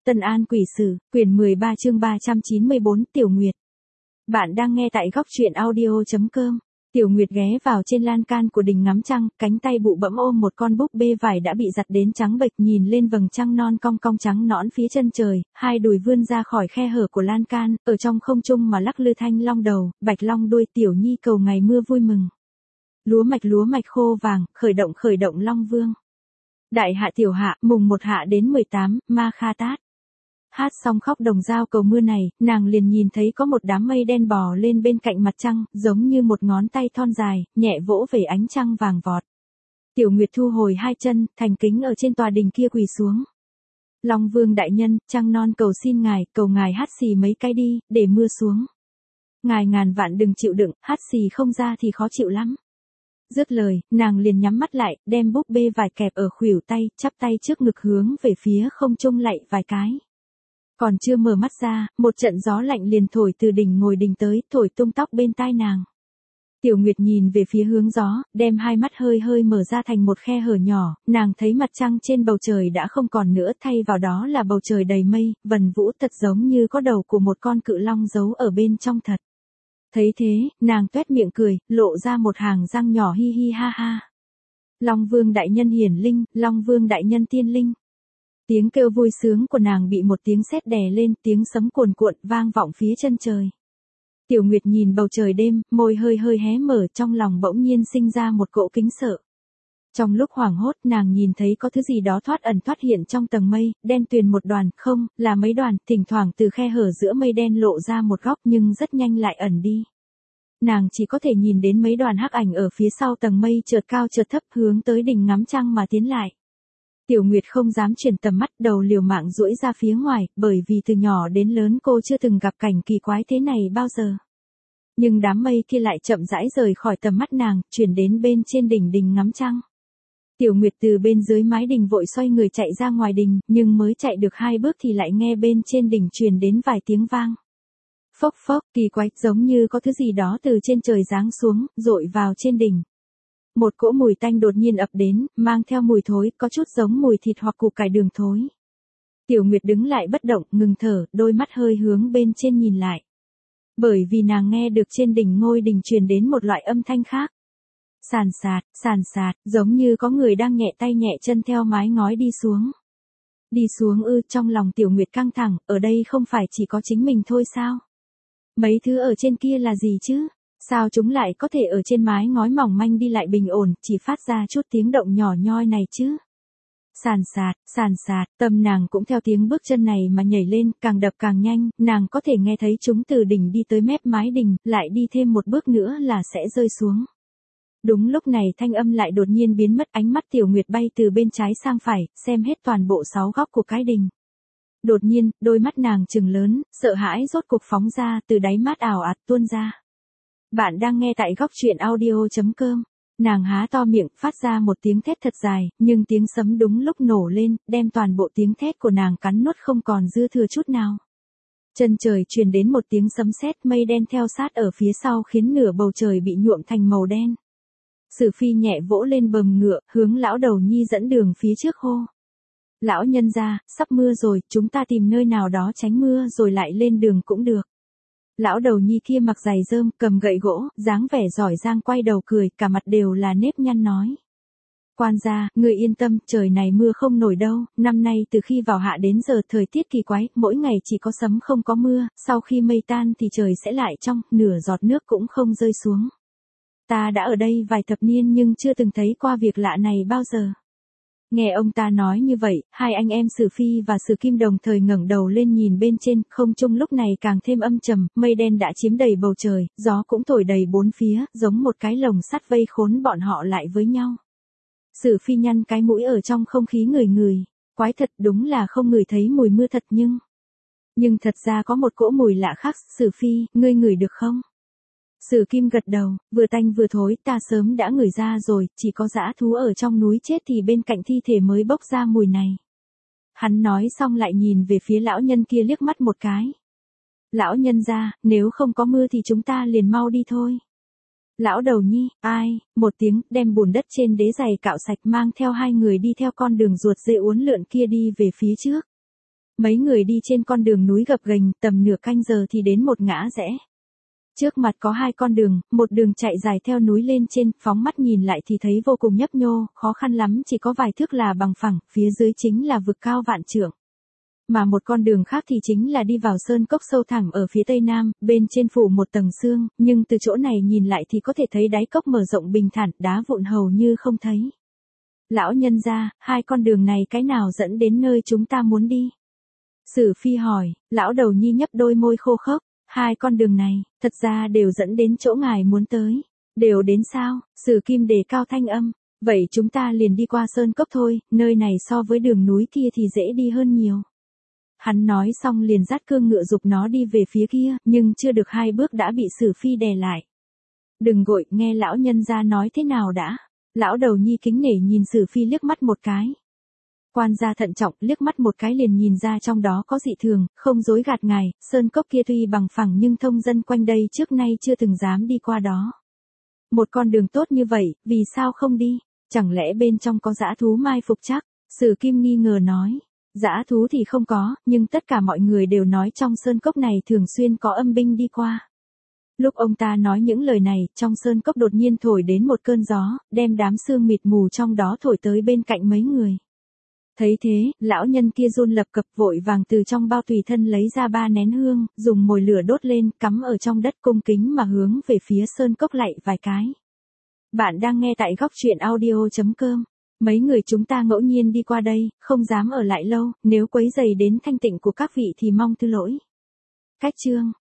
Tân An Quỷ Sử, quyển 13 chương 394 Tiểu Nguyệt. Bạn đang nghe tại góc truyện audio.com. Tiểu Nguyệt ghé vào trên lan can của đình ngắm trăng, cánh tay bụ bẫm ôm một con búp bê vải đã bị giặt đến trắng bệch, nhìn lên vầng trăng non cong cong trắng nõn phía chân trời, hai đùi vươn ra khỏi khe hở của lan can, ở trong không trung mà lắc lư thanh long đầu, bạch long đuôi. Tiểu Nhi cầu ngày mưa vui mừng. Lúa mạch khô vàng, khởi động Long Vương. Đại hạ tiểu hạ, mùng 1 hạ đến 18, Ma Kha Tát. Hát xong khóc đồng dao cầu mưa này, nàng liền nhìn thấy có một đám mây đen bò lên bên cạnh mặt trăng, giống như một ngón tay thon dài, nhẹ vỗ về ánh trăng vàng vọt. Tiểu Nguyệt thu hồi hai chân, thành kính ở trên tòa đình kia quỳ xuống. Long Vương đại nhân, trăng non cầu xin ngài, cầu ngài hát xì mấy cái đi, để mưa xuống. Ngài ngàn vạn đừng chịu đựng, hát xì không ra thì khó chịu lắm. Dứt lời, nàng liền nhắm mắt lại, đem búp bê vải kẹp ở khuỷu tay, chắp tay trước ngực hướng về phía không trung lạy vài cái. Còn chưa mở mắt ra, một trận gió lạnh liền thổi từ đỉnh ngồi đình tới, thổi tung tóc bên tai nàng. Tiểu Nguyệt nhìn về phía hướng gió, đem hai mắt hơi mở ra thành một khe hở nhỏ, nàng thấy mặt trăng trên bầu trời đã không còn nữa, thay vào đó là bầu trời đầy mây, vần vũ thật giống như có đầu của một con cự long giấu ở bên trong thật. Thấy thế, nàng toét miệng cười, lộ ra một hàng răng nhỏ hi hi ha ha. Long Vương đại nhân hiển linh, Long Vương đại nhân tiên linh. Tiếng kêu vui sướng của nàng bị một tiếng sét đè lên, tiếng sấm cuồn cuộn vang vọng phía chân trời. Tiểu Nguyệt nhìn bầu trời đêm, môi hơi hé mở, trong lòng bỗng nhiên sinh ra một cỗ kính sợ. Trong lúc hoảng hốt, nàng nhìn thấy có thứ gì đó thoát ẩn thoát hiện trong tầng mây, đen tuyền một đoàn, không, là mấy đoàn, thỉnh thoảng từ khe hở giữa mây đen lộ ra một góc nhưng rất nhanh lại ẩn đi. Nàng chỉ có thể nhìn đến mấy đoàn hắc ảnh ở phía sau tầng mây chợt cao chợt thấp hướng tới đỉnh ngắm trăng mà tiến lại. Tiểu Nguyệt không dám chuyển tầm mắt, đầu liều mạng duỗi ra phía ngoài, bởi vì từ nhỏ đến lớn cô chưa từng gặp cảnh kỳ quái thế này bao giờ. Nhưng đám mây kia lại chậm rãi rời khỏi tầm mắt nàng, chuyển đến bên trên đỉnh đình ngắm trăng. Tiểu Nguyệt từ bên dưới mái đình vội xoay người chạy ra ngoài đình, nhưng mới chạy được 2 bước thì lại nghe bên trên đỉnh truyền đến vài tiếng vang. Phốc phốc, kỳ quái, giống như có thứ gì đó từ trên trời giáng xuống, dội vào trên đỉnh. Một cỗ mùi tanh đột nhiên ập đến, mang theo mùi thối, có chút giống mùi thịt hoặc củ cải đường thối. Tiểu Nguyệt đứng lại bất động, ngừng thở, đôi mắt hơi hướng bên trên nhìn lại. Bởi vì nàng nghe được trên đỉnh ngôi đình truyền đến một loại âm thanh khác. Sàn sạt, giống như có người đang nhẹ tay nhẹ chân theo mái ngói đi xuống. Đi xuống ư? Trong lòng Tiểu Nguyệt căng thẳng, ở đây không phải chỉ có chính mình thôi sao? Mấy thứ ở trên kia là gì chứ? Sao chúng lại có thể ở trên mái ngói mỏng manh đi lại bình ổn, chỉ phát ra chút tiếng động nhỏ nhoi này chứ? Sàn sạt, tâm nàng cũng theo tiếng bước chân này mà nhảy lên, càng đập càng nhanh, nàng có thể nghe thấy chúng từ đỉnh đi tới mép mái đình, lại đi thêm một bước nữa là sẽ rơi xuống. Đúng lúc này thanh âm lại đột nhiên biến mất, ánh mắt Tiểu Nguyệt bay từ bên trái sang phải, xem hết toàn bộ 6 góc của cái đình. Đột nhiên, đôi mắt nàng trừng lớn, sợ hãi rốt cục phóng ra, từ đáy mắt ảo ạt tuôn ra. Bạn đang nghe tại góc truyện audio.com. Nàng há to miệng, phát ra một tiếng thét thật dài, nhưng tiếng sấm đúng lúc nổ lên, đem toàn bộ tiếng thét của nàng cắn nuốt không còn dư thừa chút nào. Chân trời truyền đến một tiếng sấm sét, mây đen theo sát ở phía sau khiến nửa bầu trời bị nhuộm thành màu đen. Sử Phi nhẹ vỗ lên bờm ngựa, hướng lão đầu nhi dẫn đường phía trước hô. Lão nhân gia, sắp mưa rồi, chúng ta tìm nơi nào đó tránh mưa rồi lại lên đường cũng được. Lão đầu nhi kia mặc giày rơm, cầm gậy gỗ, dáng vẻ giỏi giang quay đầu cười, cả mặt đều là nếp nhăn nói. Quan gia, người yên tâm, trời này mưa không nổi đâu, năm nay từ khi vào hạ đến giờ thời tiết kỳ quái, mỗi ngày chỉ có sấm không có mưa, sau khi mây tan thì trời sẽ lại trong, nửa giọt nước cũng không rơi xuống. Ta đã ở đây vài thập niên nhưng chưa từng thấy qua việc lạ này bao giờ. Nghe ông ta nói như vậy, hai anh em Sử Phi và Sử Kim đồng thời ngẩng đầu lên nhìn bên trên, không trung lúc này càng thêm âm trầm, mây đen đã chiếm đầy bầu trời, gió cũng thổi đầy bốn phía, giống một cái lồng sắt vây khốn bọn họ lại với nhau. Sử Phi nhăn cái mũi ở trong không khí ngửi, quái thật, đúng là không ngửi thấy mùi mưa thật nhưng thật ra có một cỗ mùi lạ khác. Sử Phi, ngươi ngửi được không? Sử Kim gật đầu, vừa tanh vừa thối, ta sớm đã ngửi ra rồi, chỉ có dã thú ở trong núi chết thì bên cạnh thi thể mới bốc ra mùi này. Hắn nói xong lại nhìn về phía lão nhân kia liếc mắt một cái. Lão nhân gia, nếu không có mưa thì chúng ta liền mau đi thôi. Lão đầu nhi, ai, một tiếng, đem bùn đất trên đế giày cạo sạch, mang theo hai người đi theo con đường ruột dê uốn lượn kia đi về phía trước. Mấy người đi trên con đường núi gập ghềnh, tầm nửa canh giờ thì đến một ngã rẽ. Trước mặt có hai con đường, một đường chạy dài theo núi lên trên, phóng mắt nhìn lại thì thấy vô cùng nhấp nhô, khó khăn lắm chỉ có vài thước là bằng phẳng, phía dưới chính là vực cao vạn trượng. Mà một con đường khác thì chính là đi vào sơn cốc sâu thẳm ở phía tây nam, bên trên phủ một tầng sương, nhưng từ chỗ này nhìn lại thì có thể thấy đáy cốc mở rộng bình thản, đá vụn hầu như không thấy. Lão nhân gia, hai con đường này cái nào dẫn đến nơi chúng ta muốn đi? Sử Phi hỏi, lão đầu nhi nhấp đôi môi khô khốc, hai con đường này, thật ra đều dẫn đến chỗ ngài muốn tới. Đều đến sao? Sử Kim đề cao thanh âm, vậy chúng ta liền đi qua sơn cốc thôi, nơi này so với đường núi kia thì dễ đi hơn nhiều. Hắn nói xong liền dắt cương ngựa giục nó đi về phía kia, nhưng chưa được 2 bước đã bị Sử Phi đè lại. Đừng vội, nghe lão nhân gia nói thế nào đã. Lão đầu nhi kính nể nhìn Sử Phi liếc mắt một cái. Quan gia thận trọng liếc mắt một cái liền nhìn ra trong đó có dị thường, không dối gạt ngài, sơn cốc kia tuy bằng phẳng nhưng thông dân quanh đây trước nay chưa từng dám đi qua đó. Một con đường tốt như vậy, vì sao không đi? Chẳng lẽ bên trong có dã thú mai phục chắc? Sử Kim nghi ngờ nói. Dã thú thì không có, nhưng tất cả mọi người đều nói trong sơn cốc này thường xuyên có âm binh đi qua. Lúc ông ta nói những lời này, trong sơn cốc đột nhiên thổi đến một cơn gió, đem đám sương mịt mù trong đó thổi tới bên cạnh mấy người. Thấy thế, lão nhân kia run lập cập vội vàng từ trong bao tùy thân lấy ra 3 nén hương, dùng mồi lửa đốt lên, cắm ở trong đất cung kính mà hướng về phía sơn cốc lạy vài cái. Bạn đang nghe tại góc truyện audio.com. Mấy người chúng ta ngẫu nhiên đi qua đây, không dám ở lại lâu, nếu quấy rầy đến thanh tịnh của các vị thì mong thứ lỗi. Cách chương